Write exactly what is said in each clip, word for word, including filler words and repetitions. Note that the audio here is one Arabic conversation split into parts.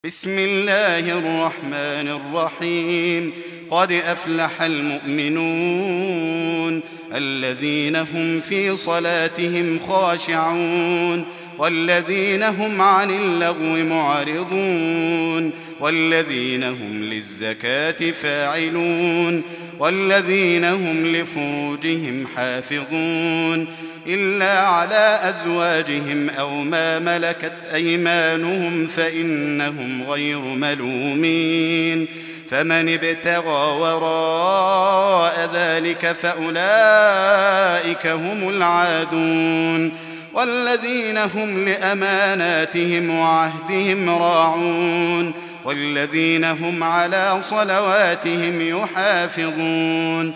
بسم الله الرحمن الرحيم. قد أفلح المؤمنون الذين هم في صلاتهم خاشعون والذين هم عن اللغو معرضون والذين هم للزكاة فاعلون والذين هم لفروجهم حافظون إلا على أزواجهم أو ما ملكت أيمانهم فإنهم غير ملومين. فمن ابتغى وراء ذلك فأولئك هم العادون والذين هم لأماناتهم وعهدهم راعون والذين هم على صلواتهم يحافظون.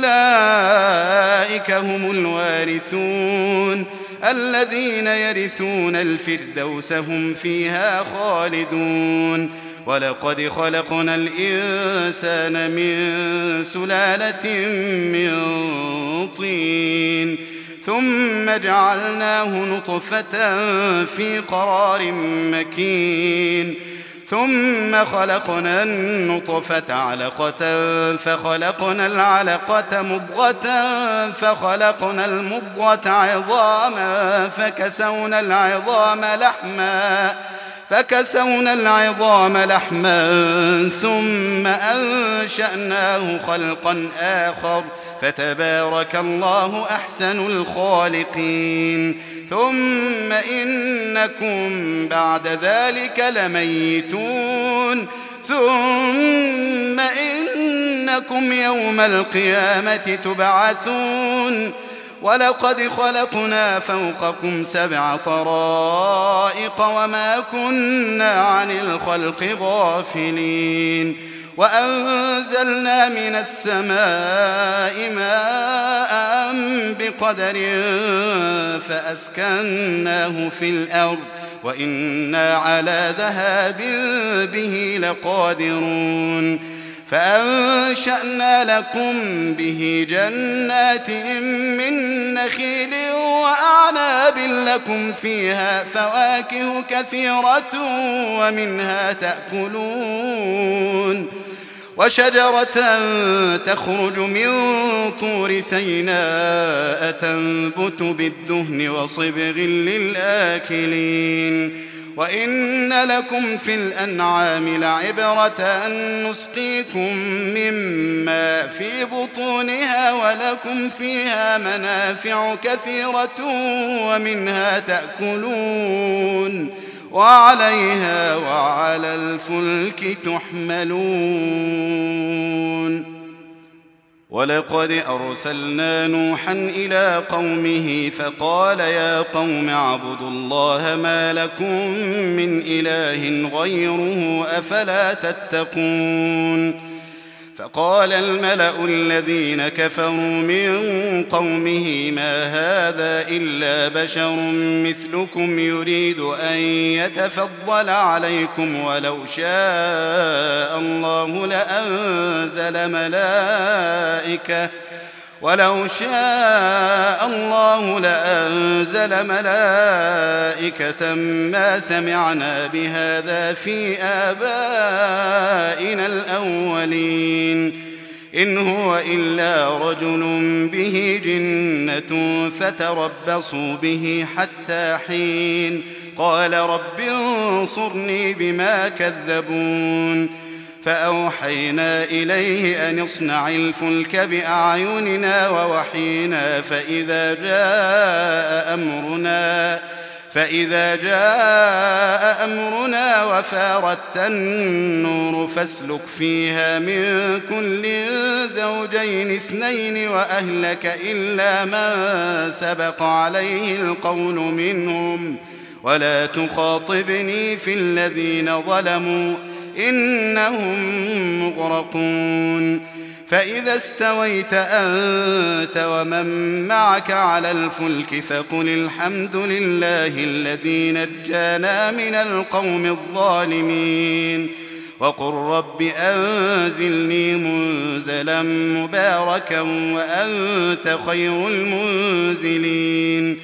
أولئك هم الوارثون الذين يرثون الفردوس هم فيها خالدون. ولقد خلقنا الإنسان من سلالة من طين ثم جعلناه نطفة في قرار مكين ثم خلقنا النطفة علقة فخلقنا العلقة مضغة فخلقنا المضغة عظاما فكسونا العظام لحما فكسونا العظام لحما ثم أنشأناه خلقا آخر فتبارك الله أحسن الخالقين. ثم إنكم بعد ذلك لميتون ثم إنكم يوم القيامة تبعثون. ولقد خلقنا فوقكم سبع طرائق وما كنا عن الخلق غافلين وأنزلنا من السماء ماء بقدر فأسكناه في الأرض وإنا على ذهاب به لقادرون. فأنشأنا لكم به جنات من نخيل وأعناب لكم فيها فواكه كثيرة ومنها تأكلون وشجرة تخرج من طور سيناء تنبت بالدهن وصبغ للآكلين. وإن لكم في الأنعام لعبرة نسقيكم مما في بطونها ولكم فيها منافع كثيرة ومنها تأكلون وعليها وعلى الفلك تحملون. ولقد أرسلنا نوحا إلى قومه فقال يا قوم اعبدوا الله ما لكم من إله غيره أفلا تتقون. فقال الملأ الذين كفروا من قومه ما هذا إلا بشر مثلكم يريد أن يتفضل عليكم ولو شاء الله لأنزل ملائكة ولو شاء الله لأنزل ملائكة ما سمعنا بهذا في آبائنا الأولين إن هو إلا رجل به جنة فتربصوا به حتى حين. قال رب انصرني بما كذبون. فأوحينا إليه أن اصنع الفلك بأعيننا ووحينا فإذا جاء أمرنا فإذا جاء أمرنا وفارت النور فاسلك فيها من كل زوجين اثنين وأهلك إلا من سبق عليه القول منهم ولا تخاطبني في الذين ظلموا إنهم مغرقون. فإذا استويت أنت ومن معك على الفلك فقل الحمد لله الذي نجانا من القوم الظالمين وقل رب أنزلني منزلا مباركا وأنت خير المنزلين.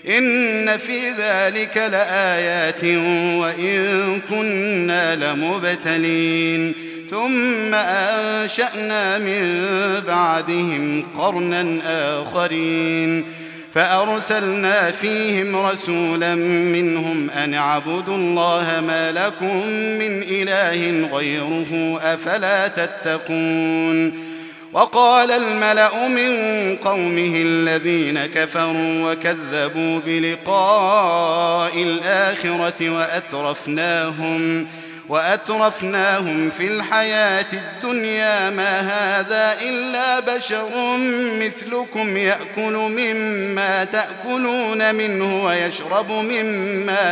إن في ذلك لآيات وإن كنا لمبتلين ثم أنشأنا من بعدهم قرنا آخرين فأرسلنا فيهم رسولا منهم أن اعبدوا الله ما لكم من إله غيره أفلا تتقون وقال الملأ من قومه الذين كفروا وكذبوا بلقاء الآخرة وأترفناهم وأترفناهم في الحياة الدنيا ما هذا إلا بشر مثلكم يأكل مما تأكلون منه ويشرب مما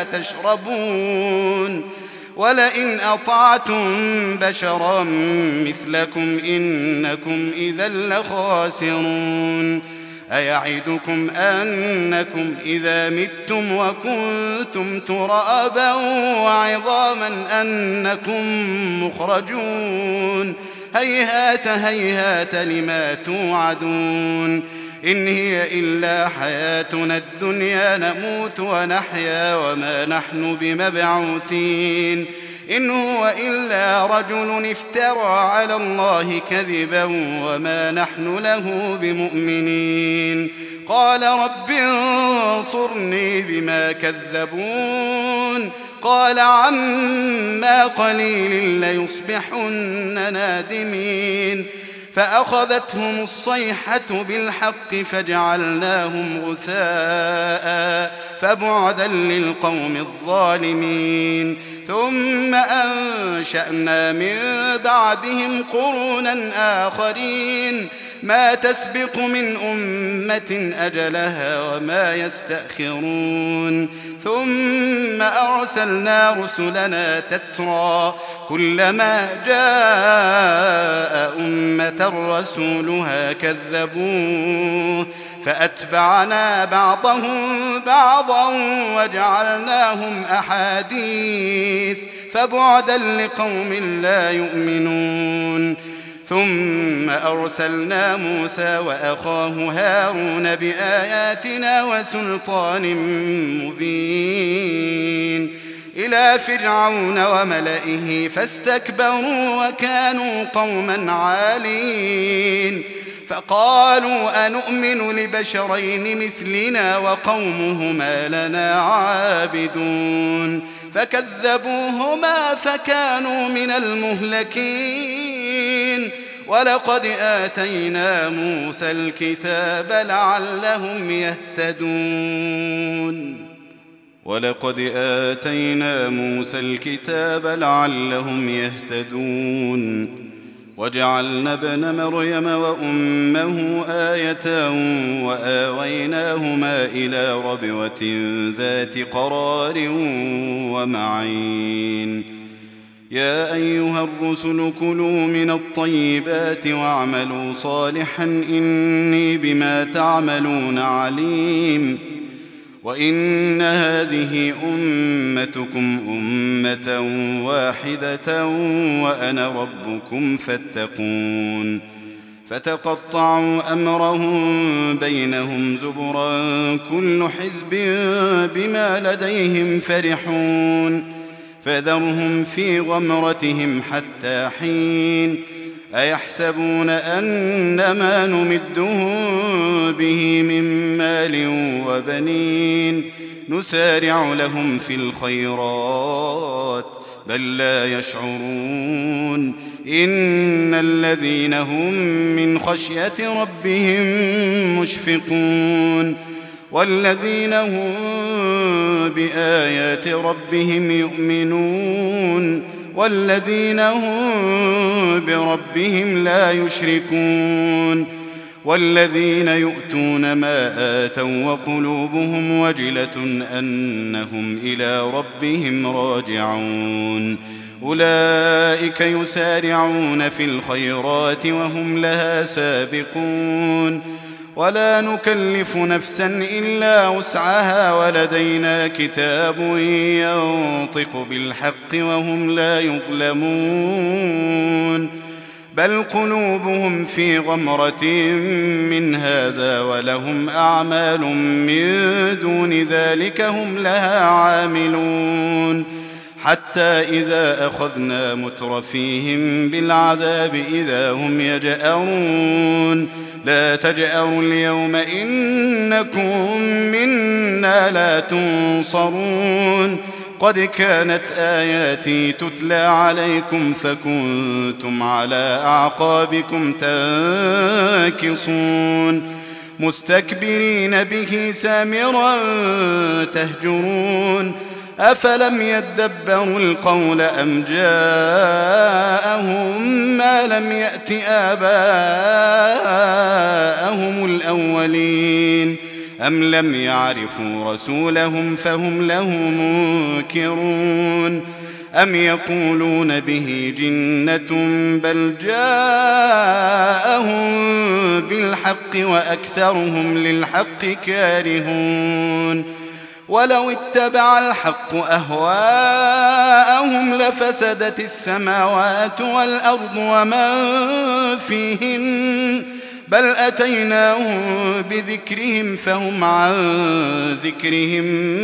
تشربون ولئن أطعتم بشرا مثلكم إنكم إذا لخاسرون أيعدكم أنكم إذا متم وكنتم ترابا وعظاما أنكم مخرجون هيهات هيهات لما توعدون إن هي إلا حياتنا الدنيا نموت ونحيا وما نحن بمبعوثين إن هو إلا رجل افترى على الله كذبا وما نحن له بمؤمنين قال رب انصرني بما كذبون قال عما قليل ليصبحن نادمين فأخذتهم الصيحة بالحق فجعلناهم غثاء فبعدا للقوم الظالمين ثم أنشأنا من بعدهم قرونا آخرين ما تسبق من أمة أجلها وما يستأخرون ثم أرسلنا رسلنا تترى كلما جاء أمة رسولها كذبوه فأتبعنا بعضهم بعضا وجعلناهم أحاديث فبعدا لقوم لا يؤمنون ثم أرسلنا موسى وأخاه هارون بآياتنا وسلطان مبين إلى فرعون وملئه فاستكبروا وكانوا قوما عالين فقالوا أنؤمن لبشرين مثلنا وقومهما لنا عابدون فكذبوهما فكانوا من المهلكين ولقد آتينا موسى الكتاب لعلهم يهتدون ولقد آتينا موسى الكتاب لعلهم يهتدون وجعلنا ابن مريم وأمه آية وآويناهما إلى ربوة ذات قرار ومعين يا أيها الرسل كلوا من الطيبات واعملوا صالحا إني بما تعملون عليم وإن هذه أمتكم أمة واحدة وأنا ربكم فاتقون فتقطعوا أمرهم بينهم زبرا كل حزب بما لديهم فرحون فذرهم في غمرتهم حتى حين أيحسبون أن ما نمدهم به من مال وبنين نسارع لهم في الخيرات بل لا يشعرون إن الذين هم من خشية ربهم مشفقون والذين هم بآيات ربهم يؤمنون والذين هم بربهم لا يشركون والذين يؤتون ما آتوا وقلوبهم وجلة أنهم إلى ربهم راجعون أولئك يسارعون في الخيرات وهم لها سابقون ولا نكلف نفسا إلا وسعها ولدينا كتاب ينطق بالحق وهم لا يظلمون بل قلوبهم في غمرة من هذا ولهم أعمال من دون ذلك هم لها عاملون حتى إذا أخذنا مترفيهم بالعذاب إذا هم يجأرون لا تجأروا اليوم إنكم منا لا تنصرون قد كانت آياتي تتلى عليكم فكنتم على أعقابكم تنكصون مستكبرين به سامرا تهجرون أفلم يدبروا القول أم جاءهم ما لم يأت آباءهم الأولين أم لم يعرفوا رسولهم فهم له منكرون أم يقولون به جنة بل جاءهم بالحق وأكثرهم للحق كارهون ولو اتبع الحق أهواءهم لفسدت السماوات والأرض ومن فيهن بل أتيناهم بذكرهم فهم عن ذكرهم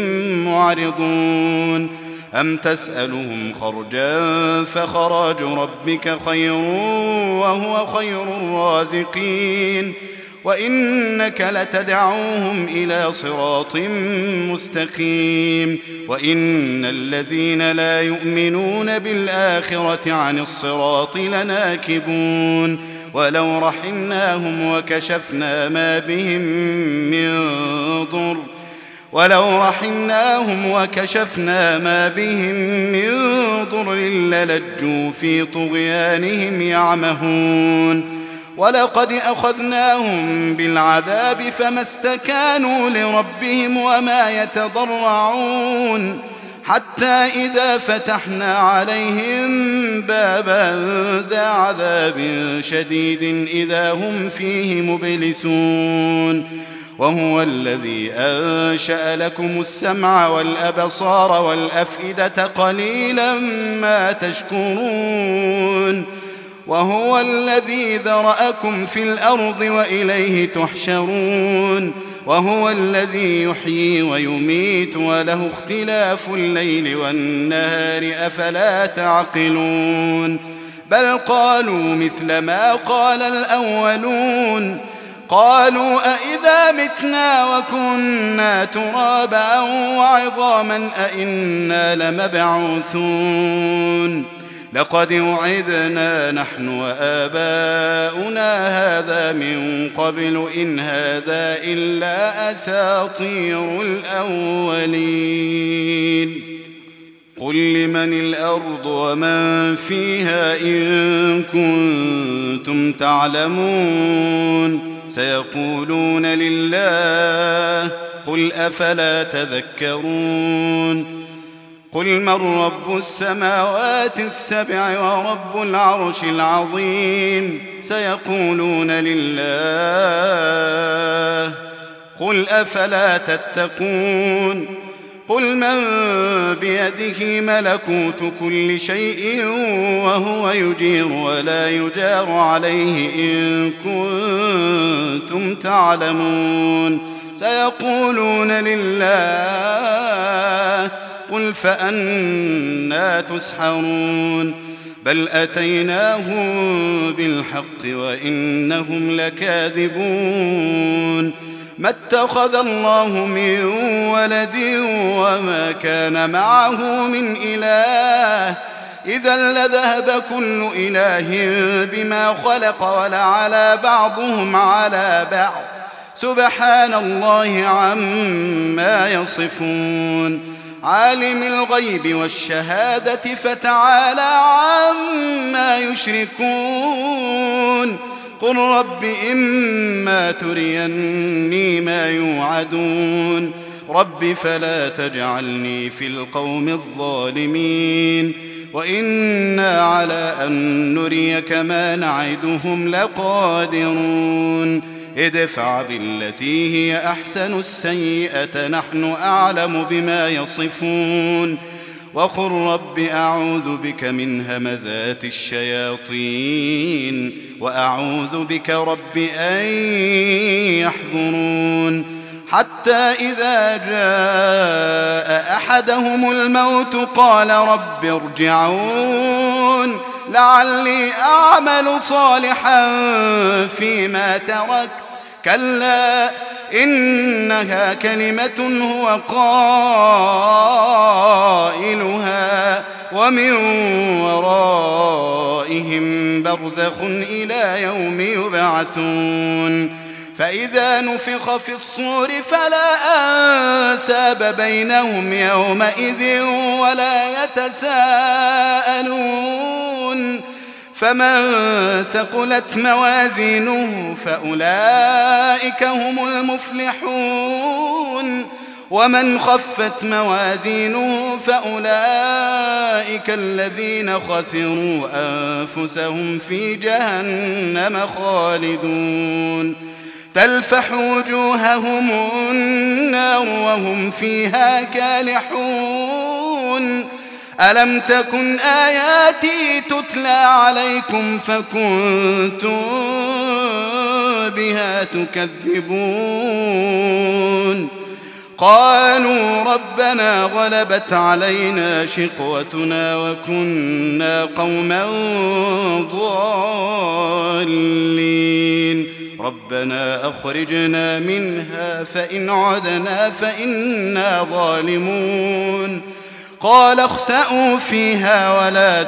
معرضون أم تسألهم خرجا فخراج ربك خير وهو خير الرازقين وإنك لتدعوهم إلى صراط مستقيم وإن الذين لا يؤمنون بالآخرة عن الصراط لناكبون ولو رحمناهم وكشفنا ما بهم من ضر ولو رحمناهم وكشفنا ما بهم من ضر للجوا في طغيانهم يعمهون ولقد أخذناهم بالعذاب فما استكانوا لربهم وما يتضرعون حتى إذا فتحنا عليهم بابا ذا عذاب شديد إذا هم فيه مبلسون وهو الذي أنشأ لكم السمع والأبصار والأفئدة قليلا ما تشكرون وهو الذي ذرأكم في الأرض وإليه تحشرون وهو الذي يحيي ويميت وله اختلاف الليل والنهار أفلا تعقلون بل قالوا مثل ما قال الأولون قالوا أئذا متنا وكنا ترابا وعظاما أئنا لمبعوثون لقد وعدنا نحن وآباؤنا هذا من قبل إن هذا إلا أساطير الأولين قل لمن الأرض ومن فيها إن كنتم تعلمون سيقولون لله قل أفلا تذكرون قل من رب السماوات السبع ورب العرش العظيم سيقولون لله قل أفلا تتقون قل من بيده ملكوت كل شيء وهو يجير ولا يجار عليه إن كنتم تعلمون سيقولون لله قل فأنا تسحرون بل أتيناهم بالحق وإنهم لكاذبون ما اتخذ الله من ولد وما كان معه من إله إذا لذهب كل إله بما خلق ولعلى بعضهم على بعض سبحان الله عما يصفون عالم الغيب والشهادة فتعالى عما يشركون قل رب إما تريني ما يوعدون رب فلا تجعلني في القوم الظالمين وإنا على أن نريك ما نعدهم لقادرون ادفع بالتي هي أحسن السيئة نحن أعلم بما يصفون وقل رب أعوذ بك من همزات الشياطين وأعوذ بك رب أن يحضرون حتى إذا جاء أحدهم الموت قال رب ارجعون لعلي أعمل صالحا فيما تركت كلا إنها كلمة هو قائلها ومن ورائهم برزخ إلى يوم يبعثون فإذا نفخ في الصور فلا أنساب بينهم يومئذ ولا يتساءلون فمن ثقلت موازينه فأولئك هم المفلحون ومن خفت موازينه فأولئك الذين خسروا أنفسهم في جهنم خالدون تلفح وجوههم النار وهم فيها كالحون ألم تكن آياتي تتلى عليكم فكنتم بها تكذبون قالوا ربنا غلبت علينا شقوتنا وكنا قوما ضالين ربنا أخرجنا منها فإن عدنا فإنا ظالمون قال اخسئوا فيها ولا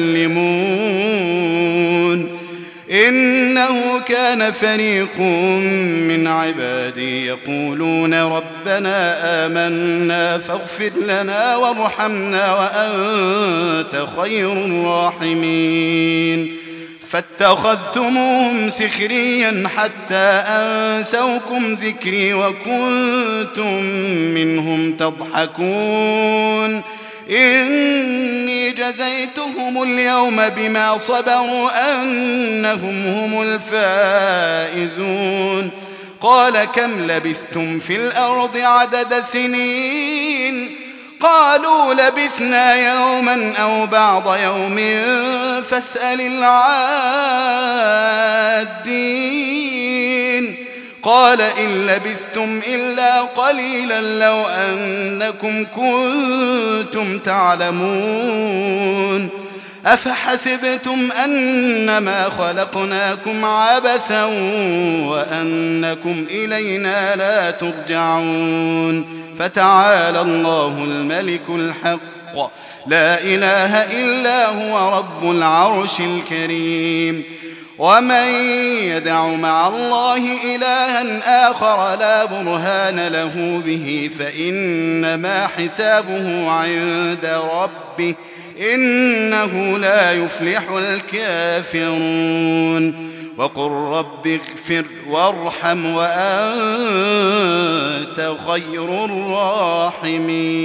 تكلمون إنه كان فريق من عبادي يقولون ربنا آمنا فاغفر لنا وارحمنا وأنت خير الراحمين فاتخذتموهم سخريا حتى أنسوكم ذكري وكنتم منهم تضحكون إني جزيتهم اليوم بما صبروا أنهم هم الفائزون قال كم لبثتم في الأرض عدد سنين قالوا لبثنا يوما أو بعض يوم فاسأل العادين قال إن لبثتم إلا قليلا لو أنكم كنتم تعلمون أفحسبتم أنما خلقناكم عبثا وأنكم إلينا لا ترجعون فتعالى الله الملك الحق لا إله إلا هو رب العرش الكريم ومن يدع مع الله إلها آخر لا برهان له به فإنما حسابه عند ربه إنه لا يفلح الكافرون وقل رب اغفر وارحم وأنت خير الراحمين